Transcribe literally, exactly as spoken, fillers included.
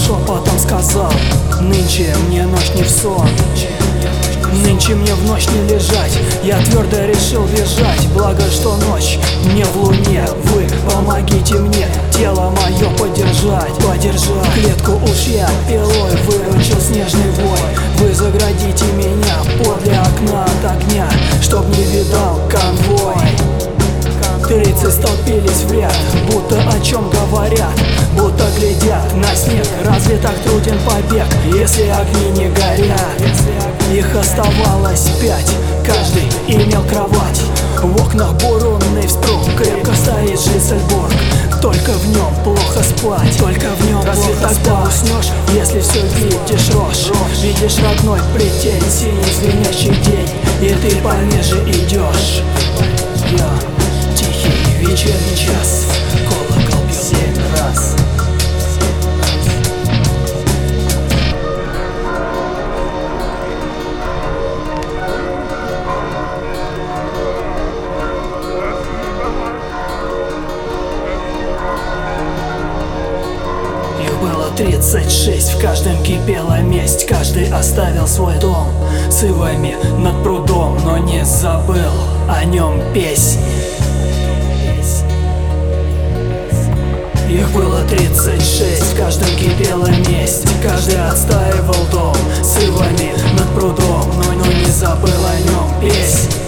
шепотом сказал: нынче мне ночь не в сон, нынче мне в ночь не лежать. Я твердо решил бежать, благо что ночь не в луне. Вы помогите мне тело мое подержать, подержать. Клетку уж я пилой выручил снежный вой. Вы заградите меня подле окна от огня, чтоб не видал конвой. Тридцать столпились в ряд, будто о чем говорят, будто глядят на снег. Разве так труден побег, если огни не горят? Их оставалось пять, каждый имел кровать. В окнах бурунный вспруг, крепко стоит Жительбург. Только в нем плохо спать, только в нем разве плохо спать. Уснешь, если все видишь рожь, видишь родной плетень, синий звенящий день, и ты по меже идешь. Я тихий вечерний час, колокол бьет семь раз. Было тридцать шесть, в каждом кипела месть. Каждый оставил свой дом с ивами над прудом, но не забыл о нем песни. Их было тридцать шесть, в каждом кипела месть. Каждый отстаивал дом с ивами над прудом, но, но не забыл о нем песни.